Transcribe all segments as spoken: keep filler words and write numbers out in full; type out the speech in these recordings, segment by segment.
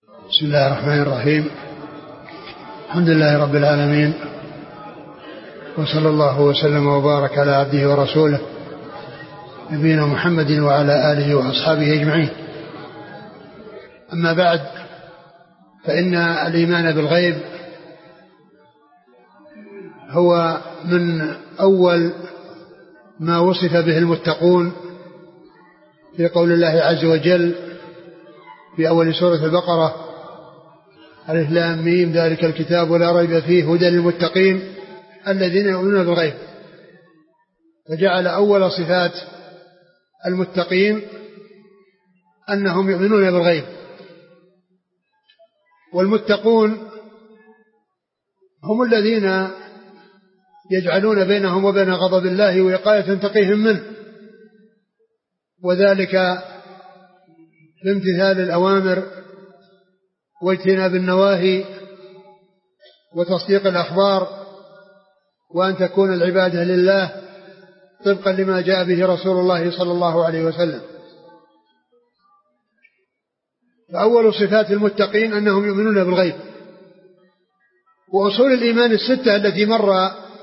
بسم الله الرحمن الرحيم. الحمد لله رب العالمين، وصلى الله وسلم وبارك على عبده ورسوله نبينا محمد وعلى آله وأصحابه أجمعين. أما بعد، فإن الإيمان بالغيب هو من أول ما وصف به المتقون في قول الله عز وجل في أول سورة البقرة: ألف لام ميم ذلك الكتاب لا ريب فيه هدى للمتقين الذين يؤمنون بالغيب. فجعل أول صفات المتقين أنهم يؤمنون بالغيب. والمتقون هم الذين يجعلون بينهم وبين غضب الله وقاية تقيهم منه، وذلك بامتثال الأوامر واجتناب النواهي وتصديق الأخبار، وأن تكون العبادة لله طبقا لما جاء به رسول الله صلى الله عليه وسلم. فأول صفات المتقين أنهم يؤمنون بالغيب. وأصول الإيمان الستة التي مر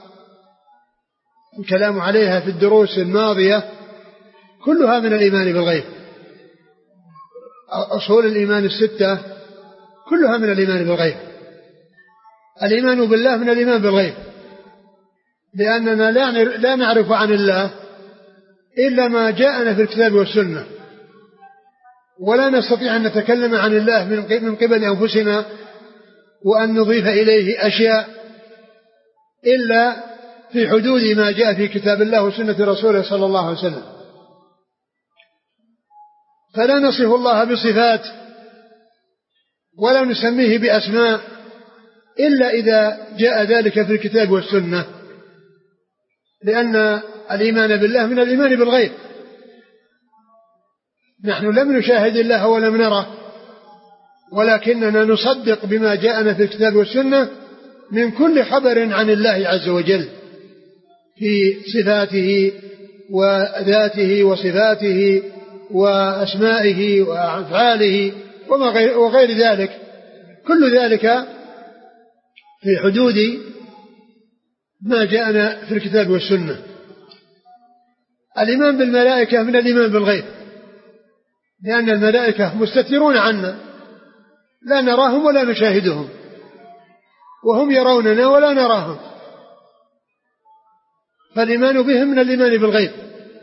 الكلام عليها في الدروس الماضية كلها من الإيمان بالغيب. أصول الإيمان الستة كلها من الإيمان بالغيب. الإيمان بالله من الإيمان بالغيب، لأننا لا نعرف عن الله إلا ما جاءنا في الكتاب والسنة، ولا نستطيع أن نتكلم عن الله من قبل أنفسنا وأن نضيف إليه أشياء إلا في حدود ما جاء في كتاب الله وسنة رسوله صلى الله عليه وسلم. فلا نصف الله بصفات ولا نسميه بأسماء إلا إذا جاء ذلك في الكتاب والسنة، لأن الإيمان بالله من الإيمان بالغيب. نحن لم نشاهد الله ولم نره، ولكننا نصدق بما جاءنا في الكتاب والسنة من كل خبر عن الله عز وجل في صفاته وذاته وصفاته وأسمائه وأفعاله وغير ذلك، كل ذلك في حدود ما جاءنا في الكتاب والسنة. الإيمان بالملائكة من الإيمان بالغيب، لأن الملائكة مستترون عنا، لا نراهم ولا نشاهدهم، وهم يروننا ولا نراهم، فالإيمان بهم من الإيمان بالغيب.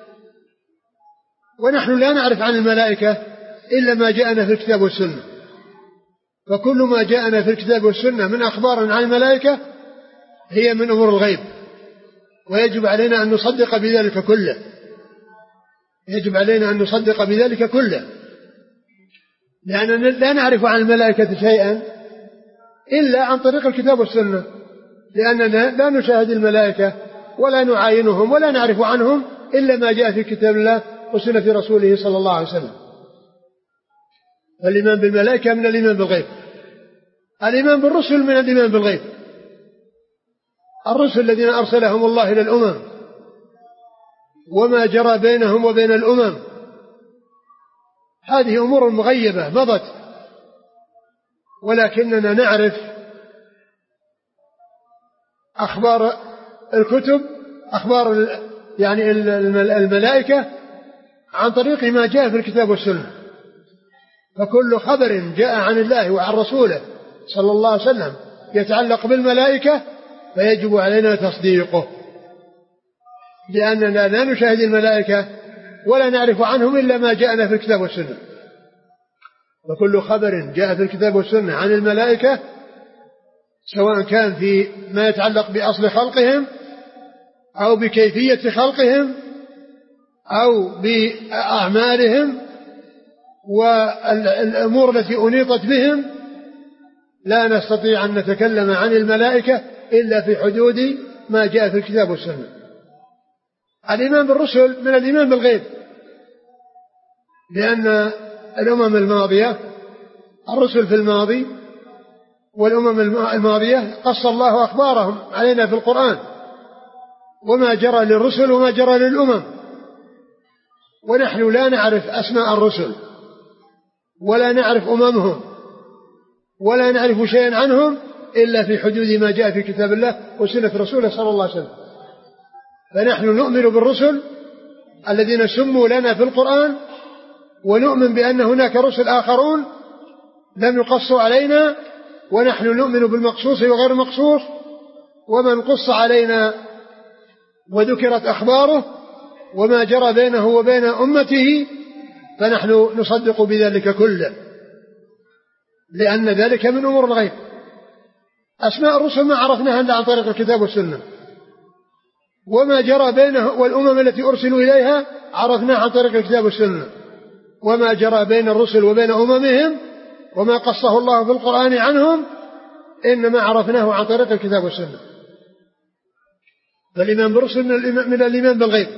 ونحن لا نعرف عن الملائكة إلا ما جاءنا في الكتاب والسنة، فكل ما جاءنا في الكتاب والسنة من أخبار عن الملائكة هي من أمور الغيب، ويجب علينا أن نصدق بذلك كله يجب علينا أن نصدق بذلك كله لأننا لا نعرف عن الملائكة شيئا إلا عن طريق الكتاب والسنة، لأننا لا نشاهد الملائكة ولا نعاينهم ولا نعرف عنهم إلا ما جاء في كتاب الله وسنة رسوله صلى الله عليه وسلم. الإيمان بالملائكة من الإيمان بالغيب. الإيمان بالرسل من الإيمان بالغيب. الرسل الذين أرسلهم الله إلى الأمم وما جرى بينهم وبين الأمم، هذه أمور مغيبة مضت، ولكننا نعرف أخبار الكتب، أخبار يعني الملائكة عن طريق ما جاء في الكتاب والسنة. فكل خبر جاء عن الله وعن رسوله صلى الله عليه وسلم يتعلق بالملائكة فيجب علينا تصديقه، لأننا لا نشاهد الملائكة ولا نعرف عنهم إلا ما جاءنا في الكتاب والسنة. وكل خبر جاء في الكتاب والسنة عن الملائكة، سواء كان في ما يتعلق بأصل خلقهم أو بكيفية خلقهم أو بأعمالهم والأمور التي أنيطت بهم، لا نستطيع أن نتكلم عن الملائكة إلا في حدود ما جاء في الكتاب والسنة. الإيمان بالرسل من الإيمان بالغيب، لأن الأمم الماضية، الرسل في الماضي والأمم الماضية قص الله أخبارهم علينا في القرآن، وما جرى للرسل وما جرى للأمم، ونحن لا نعرف أسماء الرسل ولا نعرف أممهم ولا نعرف شيئا عنهم إلا في حدود ما جاء في كتاب الله وسنة رسوله صلى الله عليه وسلم. فنحن نؤمن بالرسل الذين سموا لنا في القرآن، ونؤمن بأن هناك رسل آخرون لم يقصوا علينا، ونحن نؤمن بالمقصوص وغير المقصوص، ومن قص علينا وذكرت أخباره وما جرى بينه وبين أمته فنحن نصدق بذلك كله، لأن ذلك من أمور الغيب. أسماء الرسل ما عرفناها إلا عن طريق الكتاب والسنة، وما جرى بينه والأمم التي أرسلوا إليها عرفناها عن طريق الكتاب والسنة، وما جرى بين الرسل وبين أممهم وما قصه الله في القرآن عنهم إنما عرفناه عن طريق الكتاب والسنة. فالإيمان بالرسل من الإيمان بالغيب.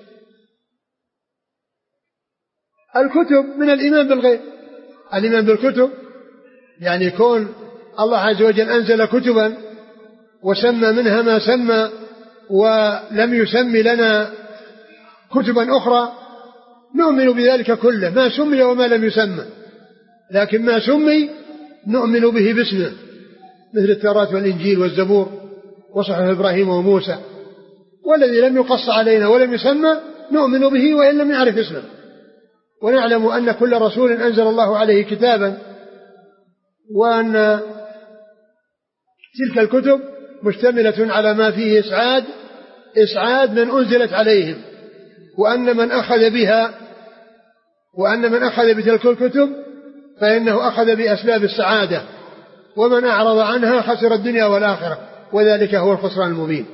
الكتب من الإيمان بالغيب. الإيمان بالكتب يعني يكون الله عز وجل أنزل كتبا وسمى منها ما سمى، ولم يسمي لنا كتبا أخرى، نؤمن بذلك كله، ما سمي وما لم يسمى، لكن ما سمي نؤمن به باسمه، مثل التوراة والإنجيل والزبور وصحف إبراهيم وموسى. والذي لم يقص علينا ولم يسمى نؤمن به وإن لم يعرف اسمه. ونعلم أن كل رسول أنزل الله عليه كتابا، وأن تلك الكتب مشتملة على ما فيه إسعاد إسعاد من أنزلت عليهم، وأن من أخذ بها وأن من أخذ بتلك الكتب فإنه أخذ بأسباب السعادة، ومن أعرض عنها خسر الدنيا والآخرة، وذلك هو الخسران المبين.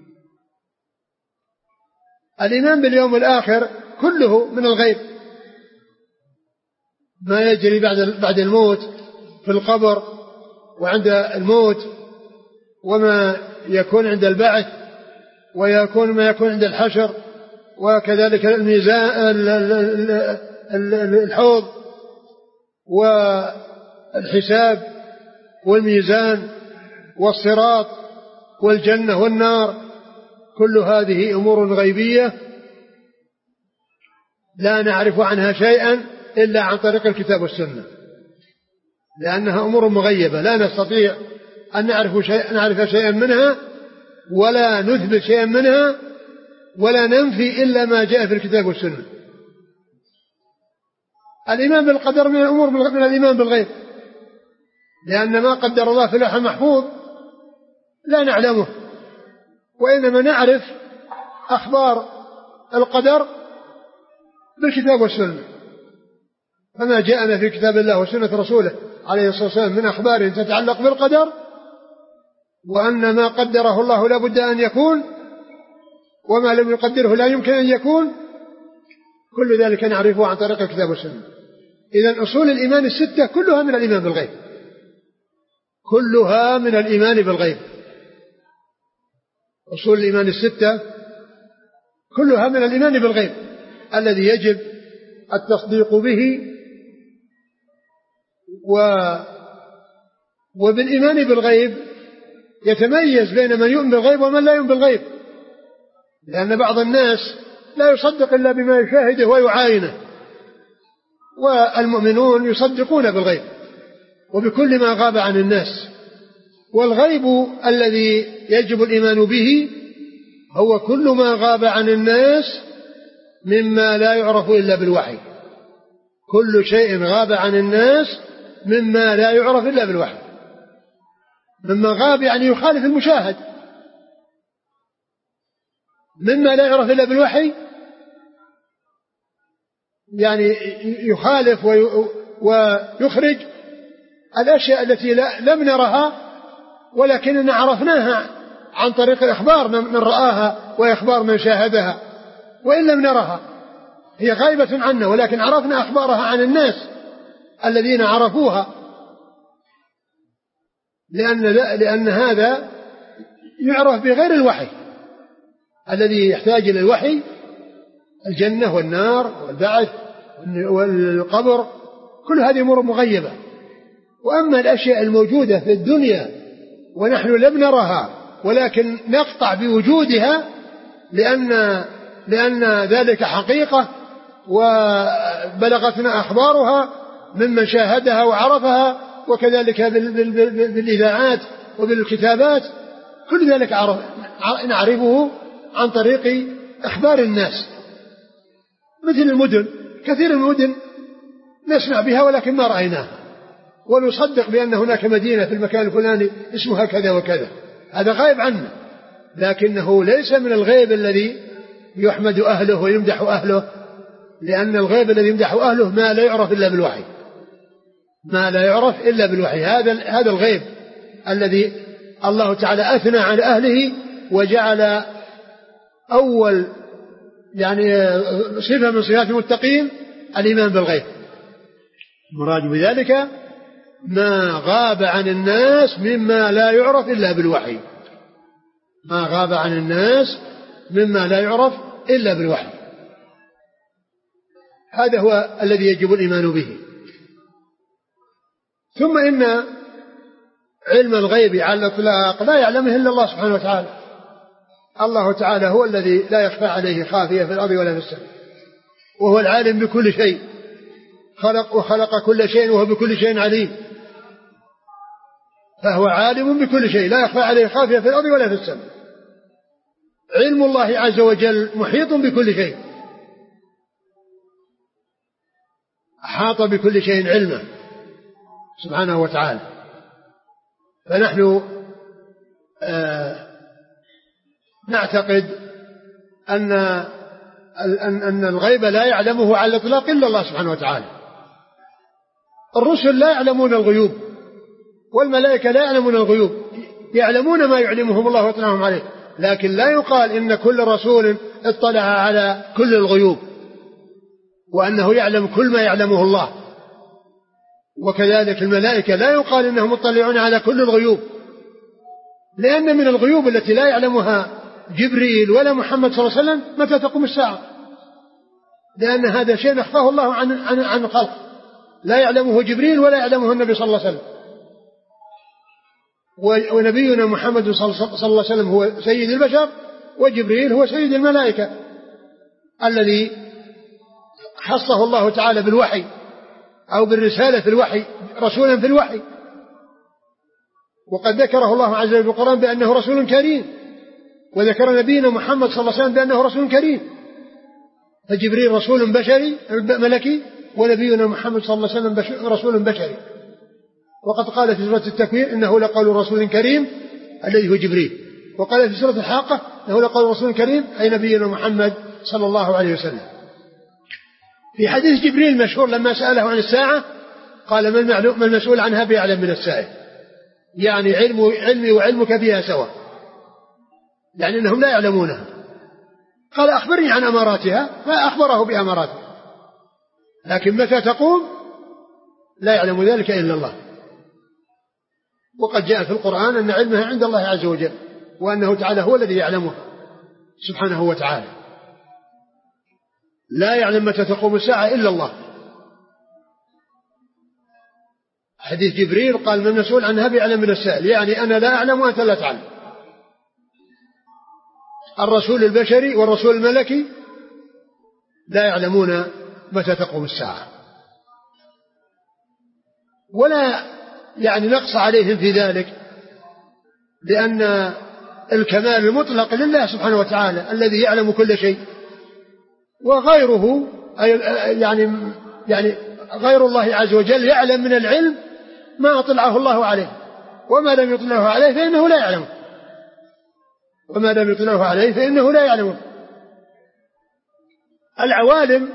الإيمان باليوم الآخر كله من الغيب، ما يجري بعد بعد الموت في القبر وعند الموت، وما يكون عند البعث، ويكون ما يكون عند الحشر، وكذلك الميزان الحوض والحساب والميزان والصراط والجنة والنار. كل هذه أمور غيبية لا نعرف عنها شيئا إلا عن طريق الكتاب والسنة، لأنها أمور مغيبة لا نستطيع أن نعرف شيئا نعرف شيئا منها، ولا نثبت شيئا منها، ولا ننفي إلا ما جاء في الكتاب والسنة. الإيمان بالقدر من الأمور من الإيمان بالغيب، لأن ما قدر الله في اللوح المحفوظ لا نعلمه، وإنما نعرف أخبار القدر بالكتاب والسنة. فما جاءنا في كتاب الله وسنة رسوله عليه الصلاة والسلام من أخبار تتعلق بالقدر، وأن ما قدره الله لا بد أن يكون، وما لم يقدره لا يمكن أن يكون، كل ذلك نعرفه عن طريق الكتاب والسنة. إذن أصول الإيمان الستة كلها من الإيمان بالغيب، كلها من الإيمان بالغيب. أصول الإيمان الستة كلها من الإيمان بالغيب الذي يجب التصديق به. و وبالإيمان بالغيب يتميز بين من يؤمن بالغيب ومن لا يؤمن بالغيب، لأن بعض الناس لا يصدق إلا بما يشاهده ويعاينه، والمؤمنون يصدقون بالغيب وبكل ما غاب عن الناس. والغيب الذي يجب الإيمان به هو كل ما غاب عن الناس مما لا يعرف إلا بالوحي، كل شيء غاب عن الناس مما لا يعرف إلا بالوحي. مما غاب يعني يخالف المشاهد، مما لا يعرف إلا بالوحي يعني يخالف ويخرج الأشياء التي لم نرها ولكننا عرفناها عن طريق الإخبار من رآها وإخبار من شاهدها، وإن لم نرها هي غائبة عنا، ولكن عرفنا أخبارها عن الناس الذين عرفوها، لأن, لأن هذا يعرف بغير الوحي الذي يحتاج إلى الوحي، الجنة والنار والبعث والقبر، كل هذه أمور مغيبة. وأما الأشياء الموجودة في الدنيا ونحن لم نرها ولكن نقطع بوجودها لأن, لأن ذلك حقيقة وبلغتنا أخبارها ممن شاهدها وعرفها وكذلك بالإذاعات وبالكتابات، كل ذلك نعرفه عن طريق أخبار الناس. مثل المدن، كثير من المدن نسمع بها ولكن ما رأيناها، ونصدق بأن هناك مدينة في المكان الفلاني اسمها كذا وكذا، هذا غائب عنا، لكنه ليس من الغيب الذي يحمد أهله ويمدح أهله، لأن الغيب الذي يمدح أهله ما لا يعرف إلا بالوحي، ما لا يعرف إلا بالوحي. هذا هذا الغيب الذي الله تعالى أثنى على أهله وجعل أول يعني صفة من صفات المتقين الإيمان بالغيب. مراد بذلك ما غاب عن الناس مما لا يعرف إلا بالوحي، ما غاب عن الناس مما لا يعرف إلا بالوحي. هذا هو الذي يجب الإيمان به. ثم إن علم الغيب على الإطلاق لا يعلمه إلا الله سبحانه وتعالى. الله تعالى هو الذي لا يخفى عليه خافية في الأرض ولا في السماء، وهو العالم بكل شيء، خلق وخلق كل شيء وهو بكل شيء عليم، فهو عالم بكل شيء لا يخفى عليه خافية في الأرض ولا في السماء. علم الله عز وجل محيط بكل شيء، أحاط بكل شيء علما سبحانه وتعالى. فنحن آه نعتقد أن أن الغيب لا يعلمه على الإطلاق إلا الله سبحانه وتعالى. الرسل لا يعلمون الغيوب، والملائكة لا يعلمون الغيوب، يعلمون ما يعلمهم الله وتعالى عليه، لكن لا يقال إن كل رسول اطلع على كل الغيوب وأنه يعلم كل ما يعلمه الله. وكذلك الملائكة لا يقال إنهم مطلعون على كل الغيوب، لأن من الغيوب التي لا يعلمها جبريل ولا محمد صلى الله عليه وسلم متى تقوم الساعة، لأن هذا شيء أخفاه الله عن عن عن الخلق، لا يعلمه جبريل ولا يعلمه النبي صلى الله عليه وسلم. ونبينا محمد صلى الله عليه وسلم هو سيد البشر، وجبريل هو سيد الملائكة الذي خصه الله تعالى بالوحي أو بالرسالة في الوحي، رسولا في الوحي. وقد ذكره الله عز وجل في القرآن بأنه رسول كريم، وذكر نبينا محمد صلى الله عليه وسلم بأنه رسول كريم. فجبريل رسول بشري ملكي، ونبينا محمد صلى الله عليه وسلم رسول بشري. وقد قال في سورة التكوير إنه لقول رسول كريم الذي هو جبريل، وقال في سورة الحاقة إنه لقول رسول كريم أي نبينا محمد صلى الله عليه وسلم. في حديث جبريل مشهور لما سأله عن الساعة قال ما المسؤول عنها بأعلم من السائل، يعني علم علمي وعلمك فيها سواء، يعني أنهم لا يعلمونها. قال أخبرني عن أماراتها، فأخبره بأماراتها، لكن متى تقوم لا يعلم ذلك إلا الله. وقد جاء في القرآن أن علمها عند الله عز وجل، وأنه تعالى هو الذي يعلمه سبحانه وتعالى. لا يعلم متى تقوم الساعة إلا الله. حديث جبريل قال من المسؤول عنها بأعلم من السائل، يعني أنا لا أعلم وأنت لا تعلم. الرسول البشري والرسول الملكي لا يعلمون متى تقوم الساعة، ولا يعني نقص عليهم في ذلك، لأن الكمال المطلق لله سبحانه وتعالى الذي يعلم كل شيء، وغيره يعني يعني غير الله عز وجل يعلم من العلم ما أطلعه الله عليه، وما لم يطلعه عليه فإنه لا يعلم، وما لم يطلعه عليه فإنه لا يعلم. العوالم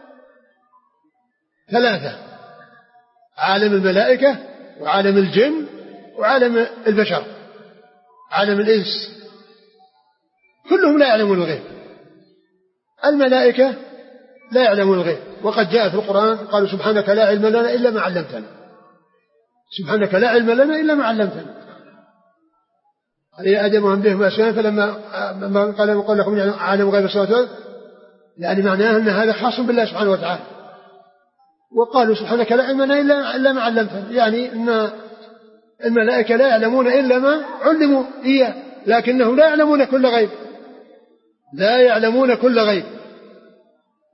ثلاثة: عالم الملائكة، وعالم الجن، وعالم البشر، عالم الإنس، كلهم لا يعلمون الغيب. الملائكة لا يعلمون الغيب، وقد جاء في القرآن قالوا سبحانك لا علم لنا إلا ما علمتنا، سبحانك لا علم لنا إلا ما علمتنا. قال يا آدم وأنبئهم بأسمائهم فلما قال قل لكم عالم غيب السماوات والأرض، يعني معناه أن هذا خاص بالله سبحانه وتعالى. وقالوا سبحانك لا علم لنا إلا ما علمتنا، يعني أن الملائكة لا يعلمون إلا ما علموا إياه، لكنهم لا يعلمون كل غيب، لا يعلمون كل غيب.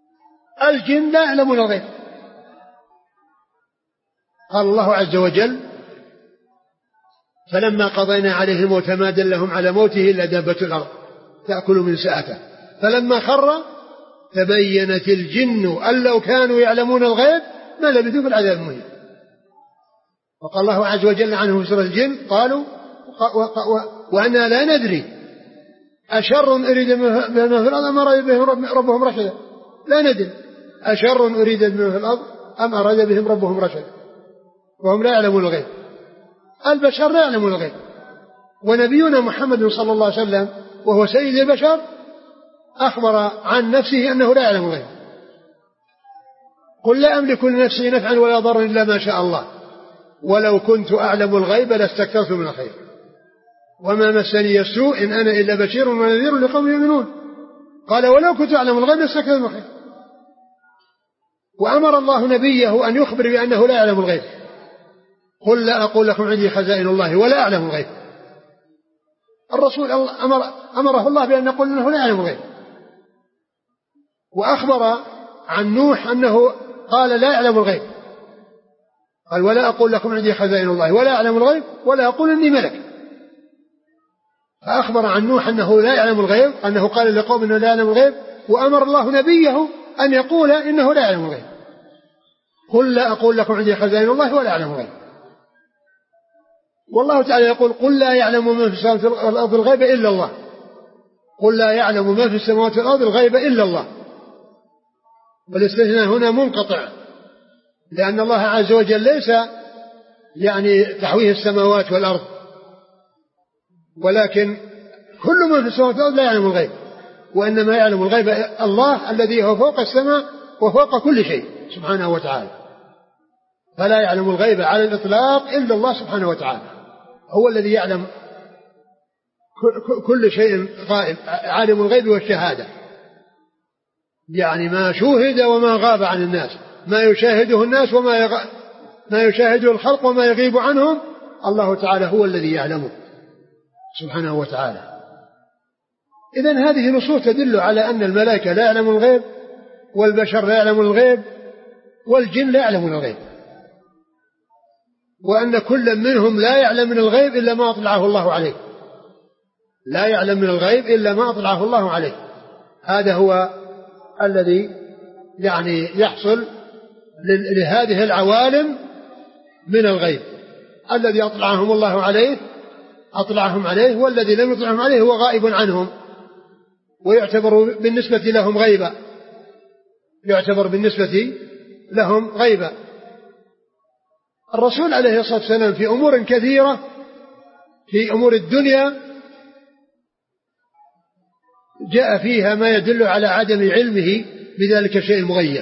الجن لا يعلمون الغيب. قال الله عز وجل فلما قضينا عليه الموت ما دلهم على موته إلا دابة الأرض تأكل من سأته فلما خر تبينت الجن أن لو كانوا يعلمون الغيب ما لبثوا في العذاب المهين. وقال الله عز وجل عنه في سورة الجن قالوا وأنا لا ندري أشر أريد بهم في الأرض أم أراد بهم ربهم رشدا لا ندري أشر أريد بهم في الأرض أم أراد بهم ربهم رشدا وهم لا يعلمون الغيب. البشر لا يعلمون الغيب ونبينا محمد صلى الله عليه وسلم وهو سيد البشر أخبر عن نفسه أنه لا يعلم الغيب. قل لا أملك لنفسي نفعا ولا ضرا إلا ما شاء الله ولو كنت أعلم الغيب لاستكثرت من الخير وما مسني السوء إن أنا إلا بشير ونذير لقوم يؤمنون. قال ولو كنت أعلم الغيب لاستكثرت من الخير. وأمر الله نبيه أن يخبر بأنه لا يعلم الغيب. قل لا أقول لكم عندي خزائن الله ولا أعلم الغيب. الرسول أمر أمره الله بأن يقول أنه لا يعلم الغيب. وأخبر عن نوح أنه قال لا يعلم الغيب قال ولا أقول لكم عندي خزائن الله ولا أعلم الغيب ولا أقول إني ملك. فأخبر عن نوح أنه لا يعلم الغيب أنه قال لقوم أنه لا يعلم الغيب وأمر الله نبيه أن يقول إنه لا يعلم الغيب. قل لا أقول لكم عندي خزائن الله ولا أعلم الغيب. والله تعالى يقول قل لا يعلم من في السماوات والأرض الغيب إلا الله. قل لا يعلم ما في السماوات والأرض الغيب إلا الله. والاستثناء هنا منقطع لأن الله عز وجل ليس يعني تحويه السماوات والأرض ولكن كل من في السماوات والأرض لا يعلم الغيب وإنما يعلم الغيب الله الذي هو فوق السماء وفوق كل شيء سبحانه وتعالى. فلا يعلم الغيب على الإطلاق إلا الله سبحانه وتعالى هو الذي يعلم كل شيء غائب عالم الغيب والشهادة يعني ما شوهد وما غاب عن الناس ما يشاهده الناس وما يغ... ما يشاهده الخلق وما يغيب عنهم الله تعالى هو الذي يعلمه سبحانه وتعالى. إذن هذه نصوص تدل على أن الملائكة لا يعلمون الغيب والبشر لا يعلمون الغيب والجن لا يعلمون الغيب وأن كل منهم لا يعلم من الغيب إلا ما أطلعه الله عليه لا يعلم من الغيب إلا ما أطلعه الله عليه. هذا هو الذي يعني يحصل لهذه العوالم من الغيب الذي أطلعهم الله عليه أطلعهم عليه والذي لم يطلعهم عليه هو غائب عنهم ويعتبر بالنسبة لهم غيبا يعتبر بالنسبة لهم غيبا. الرسول عليه الصلاة والسلام في أمور كثيرة في أمور الدنيا جاء فيها ما يدل على عدم علمه بذلك الشيء المغيب.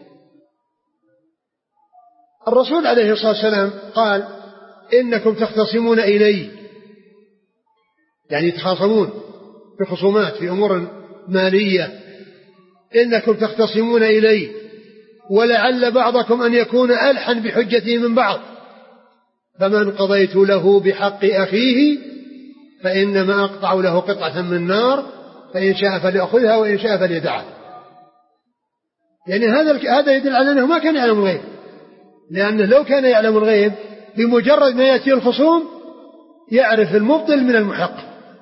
الرسول عليه الصلاة والسلام قال إنكم تختصمون إلي يعني يتخاصمون في خصومات في أمور مالية إنكم تختصمون إلي ولعل بعضكم أن يكون ألحن بحجته من بعض فمن قضيت له بحق أخيه فإنما أقطع له قطعة من نار فإن شاء فليأخذها وإن شاء فليدعها. يعني هذا هذا يدل على أنه ما كان يعلم الغيب لأنه لو كان يعلم الغيب بمجرد ما يأتي الخصوم يعرف المبطل من المحق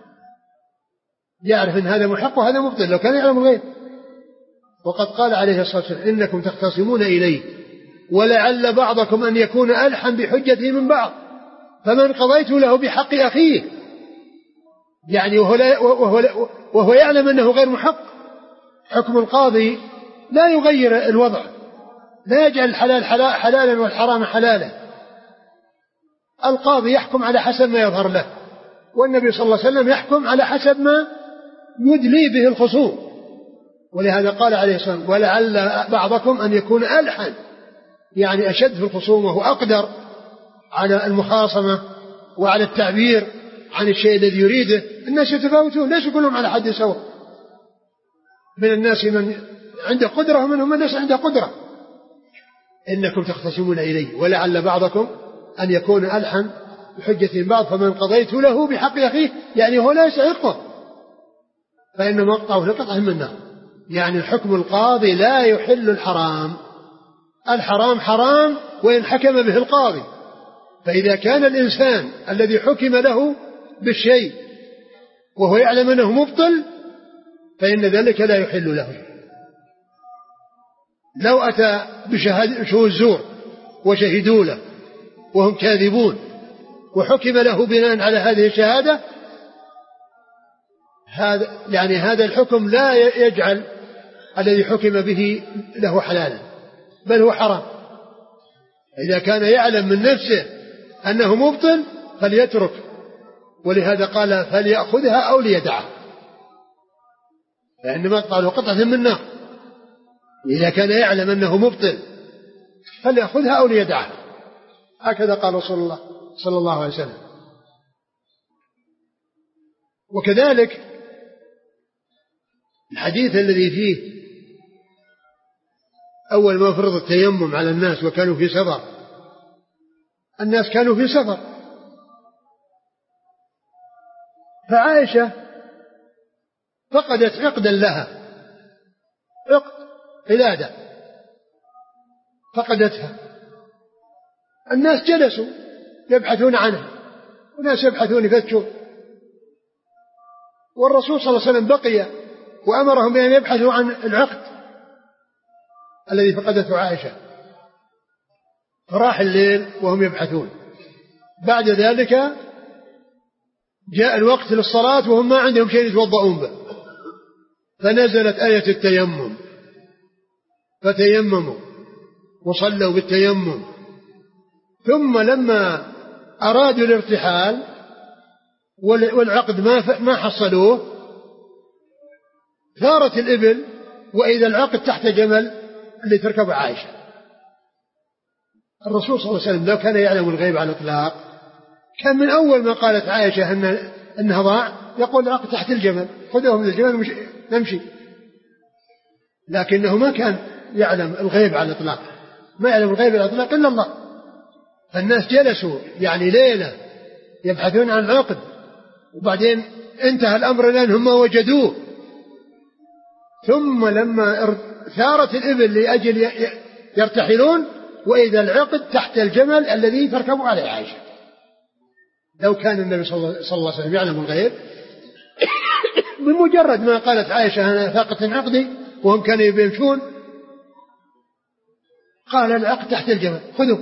يعرف أن هذا محق وهذا مبطل لو كان يعلم الغيب. وقد قال عليه الصلاة والسلام إنكم تختصمون إلي ولعل بعضكم أن يكون ألحن بحجته من بعض فمن قضيت له بحق أخيه يعني وهو, لا وهو, وهو يعلم أنه غير محق. حكم القاضي لا يغير الوضع لا يجعل الحلال حلالا والحرام حلالا. القاضي يحكم على حسب ما يظهر له والنبي صلى الله عليه وسلم يحكم على حسب ما يدلي به الخصوم. ولهذا قال عليه الصلاة والسلام ولعل بعضكم أن يكون ألحن يعني أشد في الخصومة وأقدر على المخاصمة وعلى التعبير عن الشيء الذي يريده. الناس يتفاوتون ليس كلهم على حد سواء من الناس من عنده قدرة ومنهم من ليس عنده قدرة. إنكم تختصمون إلي ولعل بعضكم أن يكون ألحن بحجة بعض فمن قضيت له بحق أخيه يعني هو لا يستحقه فإنما أقطعه لقطعه من النار. يعني الحكم القاضي لا يحل الحرام الحرام حرام وإن حكم به القاضي فإذا كان الإنسان الذي حكم له بالشيء وهو يعلم أنه مبطل فإن ذلك لا يحل له. لو أتى بشهود زور وشهدوا له وهم كاذبون وحكم له بناء على هذه الشهادة، هذا يعني هذا الحكم لا يجعل الذي حكم به له حلالا، بل هو حرام. إذا كان يعلم من نفسه أنه مبطل فليترك، ولهذا قال فليأخذها أو ليدعها، فإنما قالوا قطعة من نار. إذا كان يعلم أنه مبطل فليأخذها أو ليدعها، هكذا قال رسول الله صلى الله عليه وسلم. وكذلك الحديث الذي فيه أول ما فرض التيمم على الناس وكانوا في سفر، الناس كانوا في سفر، فعائشة فقدت عقدا لها، عقد قلادة فقدتها، الناس جلسوا يبحثون عنها، وناس يبحثون يفتشون، والرسول صلى الله عليه وسلم بقي وأمرهم بأن يبحثوا عن العقد الذي فقدته عائشة، فراح الليل وهم يبحثون. بعد ذلك جاء الوقت للصلاة وهم ما عندهم شيء يتوضؤون به، فنزلت آية التيمم فتيمموا وصلوا بالتيمم. ثم لما أرادوا الارتحال والعقد ما ما حصلوه ثارت الإبل، وإذا العقد تحت جمل اللي تركب عائشة. الرسول صلى الله عليه وسلم لو كان يعلم الغيب على الإطلاق كان من أول ما قالت عائشة أن أنها ضاع يقول العقد تحت الجمل، خذوه من الجمل نمشي. لكنه ما كان يعلم الغيب على الإطلاق، ما يعلم الغيب على الإطلاق إلا الله. فالناس جلسوا يعني ليلة يبحثون عن العقد، وبعدين انتهى الأمر لأنهم ما وجدوه. ثم لما ثارت الإبل لأجل يرتحلون وإذا العقد تحت الجمل الذي تركب عليه عائشة. لو كان النبي صلى الله عليه وسلم يعلم الغيب بمجرد ما قالت عائشة أنا ثاقة عقدي وهم كانوا يمشون قال العقد تحت الجمل خذوا.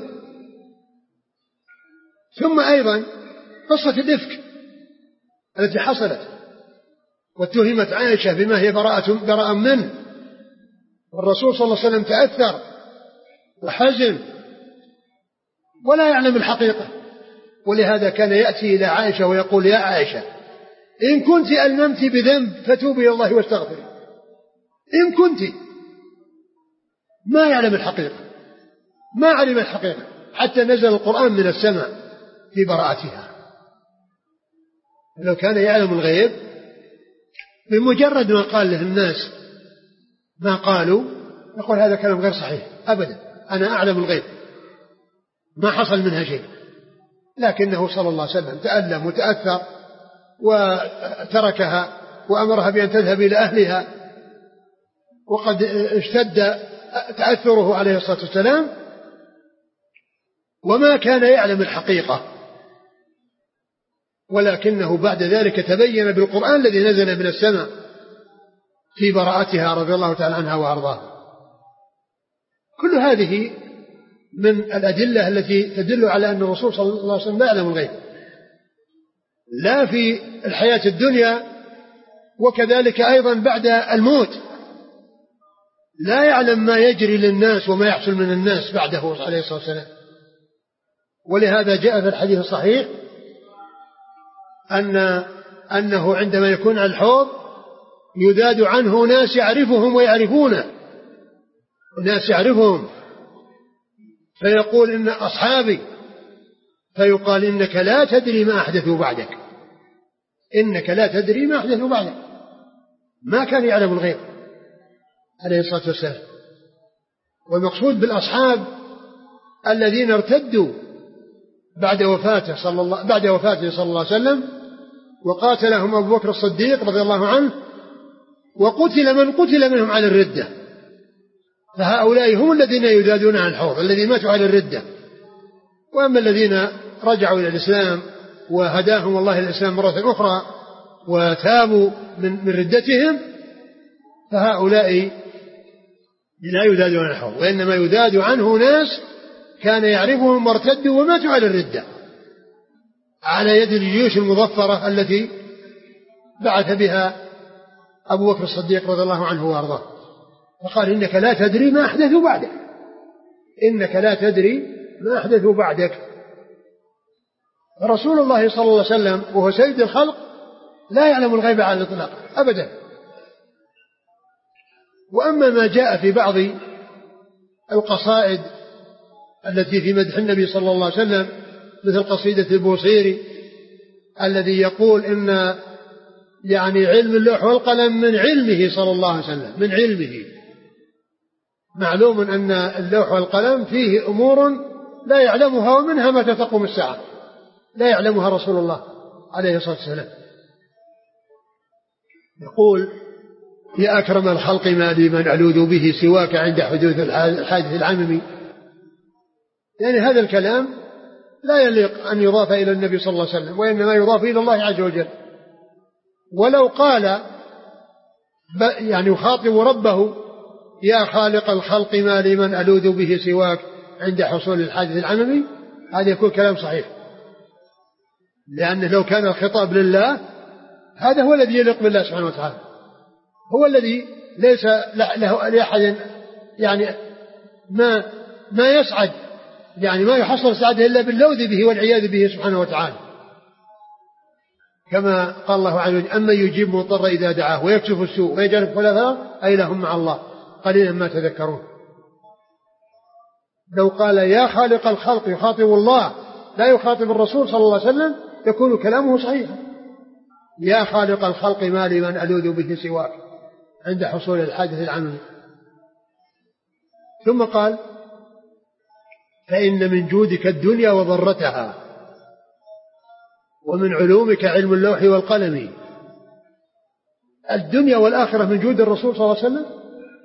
ثم أيضا قصة الإفك التي حصلت واتهمت عائشة بما هي براءة براء منه، والرسول صلى الله عليه وسلم تأثر وحزن ولا يعلم الحقيقة، ولهذا كان يأتي إلى عائشة ويقول يا عائشة إن كنت ألممت بذنب فتوبي إلى الله واستغفري. إن كنت ما يعلم الحقيقة، ما علم الحقيقة، حتى نزل القرآن من السماء في براءتها. لو كان يعلم الغيب بمجرد ما قال له الناس ما قالوا يقول هذا كلام غير صحيح أبدا، أنا أعلم الغيب ما حصل منها شيء. لكنه صلى الله عليه وسلم تألم وتأثر وتركها وأمرها بأن تذهب إلى أهلها، وقد اشتد تأثره عليه الصلاة والسلام وما كان يعلم الحقيقة، ولكنه بعد ذلك تبين بالقرآن الذي نزل من السماء في براءتها رضي الله تعالى عنها وأرضاها. كل هذه من الأدلة التي تدل على أن الرسول صلى الله عليه وسلم لا يعلم الغيب لا في الحياة الدنيا وكذلك أيضا بعد الموت، لا يعلم ما يجري للناس وما يحصل من الناس بعده عليه الصلاة والسلام. ولهذا جاء في الحديث الصحيح أن أنه عندما يكون على الحوض يذاد عنه ناس يعرفهم ويعرفونه، ناس يعرفهم فيقول إن أصحابي، فيقال إنك لا تدري ما أحدثوا بعدك، إنك لا تدري ما أحدثوا بعدك. ما كان يعلم الغيب عليه الصلاة والسلام. والمقصود بالأصحاب الذين ارتدوا بعد وفاته صلى الله بعد وفاته صلى الله عليه وسلم وقاتلهم أبو بكر الصديق رضي الله عنه، وقتل من قتل منهم على الردة، فهؤلاء هم الذين يذادون عن الحوض الذين ماتوا على الردة. وأما الذين رجعوا إلى الإسلام وهداهم الله إلى الإسلام مرة أخرى وتابوا من, من ردتهم، فهؤلاء لا يذاد عنهم، وإنما يذاد عنه ناس كان يعرفهم وارتدوا وماتوا على الردة على يد الجيوش المظفرة التي بعث بها أبو بكر الصديق رضي الله عنه وأرضاه. فقال إنك لا تدري ما أحدثوا بعدك، إنك لا تدري ما أحدثوا بعدك. رسول الله صلى الله عليه وسلم وهو سيد الخلق لا يعلم الغيب على الإطلاق أبدا. وأما ما جاء في بعض القصائد التي في مدح النبي صلى الله عليه وسلم مثل قصيدة البوصيري الذي يقول إن يعني علم اللوح والقلم من علمه صلى الله عليه وسلم، من علمه. معلوم أن اللوح والقلم فيه أمور لا يعلمها ومنها متى تقوم الساعة لا يعلمها رسول الله عليه الصلاة والسلام. يقول يا أكرم الخلق ما لي من ألوذ به سواك عند حدوث الحادث العممي. يعني هذا الكلام لا يليق أن يضاف إلى النبي صلى الله عليه وسلم، وإنما يضاف إلى الله عز وجل. ولو قال يعني يخاطب ربه يا خالق الخلق ما لي من ألوذ به سواك عند حصول الحادث العممي، هذا يكون كلام صحيح، لأنه لو كان الخطاب لله هذا هو الذي يليق بالله سبحانه وتعالى، هو الذي ليس له لأحد يعني ما ما يسعد يعني ما يحصل سعادة إلا باللوذ به والعياذ به سبحانه وتعالى. كما قال الله عز وجل أما يجيب مضطر إذا دعاه ويكشف السوء ويجعل خلفاء أي لهم مع الله قليلا ما تذكرون. لو قال يا خالق الخلق يخاطب الله لا يخاطب الرسول صلى الله عليه وسلم يكون كلامه صحيحا. يا خالق الخلق ما لي من ألوذ به سواك عند حصول الحادث العممي. ثم قال فإن من جودك الدنيا وضرتها ومن علومك علم اللوح والقلم. الدنيا والآخرة من جود الرسول صلى الله عليه وسلم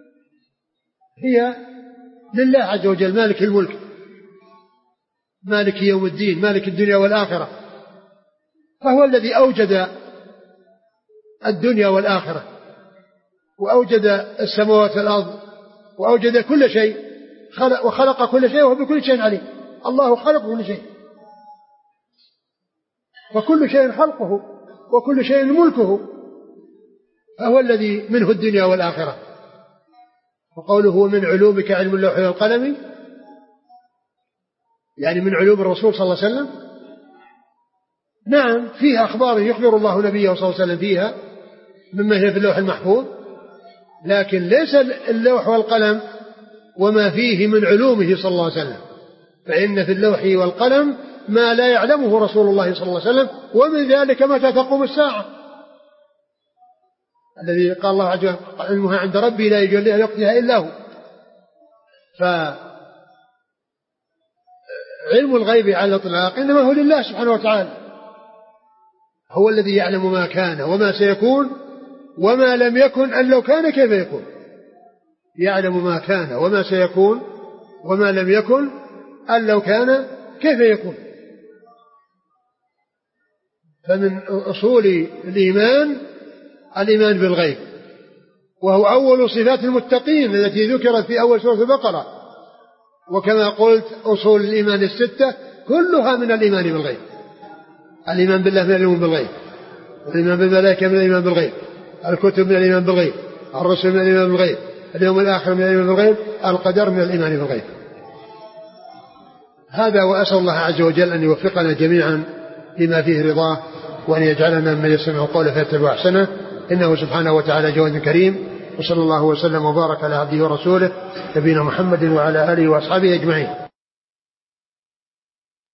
هي لله عز وجل مالك الملك مالك يوم الدين مالك الدنيا والآخرة، فهو الذي أوجد الدنيا والآخرة وأوجد السماوات والأرض وأوجد كل شيء خلق وخلق كل شيء وهو بكل شيء عليم. الله خلق كل شيء وكل شيء خلقه وكل شيء ملكه، فهو الذي منه الدنيا والآخرة. وقوله من علومك علم اللوح والقلم يعني من علوم الرسول صلى الله عليه وسلم. نعم فيها أخبار يخبر الله نبيه صلى الله عليه وسلم فيها مما هي في اللوح المحفوظ، لكن ليس اللوح والقلم وما فيه من علومه صلى الله عليه وسلم، فإن في اللوح والقلم ما لا يعلمه رسول الله صلى الله عليه وسلم، ومن ذلك متى تقوم الساعة الذي قال الله عز وجل علمها عند ربي لا يجليها لوقتها إلا هو. فعلم الغيب على الإطلاق إنما هو لله سبحانه وتعالى، هو الذي يعلم ما كان وما سيكون وما لم يكن أن لو كان كيف يكون. يعلم ما كان وما سيكون وما لم يكن أن لو كان كيف يكون. فمن أصول الإيمان الإيمان بالغيب، وهو أول صفات المتقين التي ذكرت في أول سورة البقرة. وكما قلت أصول الإيمان الستة كلها من الإيمان بالغيب. الإيمان بالله من الإيمان بالغيب، الإيمان بالملائكة من الإيمان بالغيب، الكتب من الإيمان بالغيب، الرسل من الإيمان بالغيب، اليوم الآخر من الإيمان بالغيب، القدر من الإيمان بالغيب. هذا وأسأل الله عز وجل أن يوفقنا جميعا لما فيه رضاه، وأن يجعلنا من يسمع القول فيتبع أحسنه، إنه سبحانه وتعالى جواد كريم. وصلى الله وسلم وبارك على عبده ورسوله نبينا محمد وعلى آله وأصحابه أجمعين.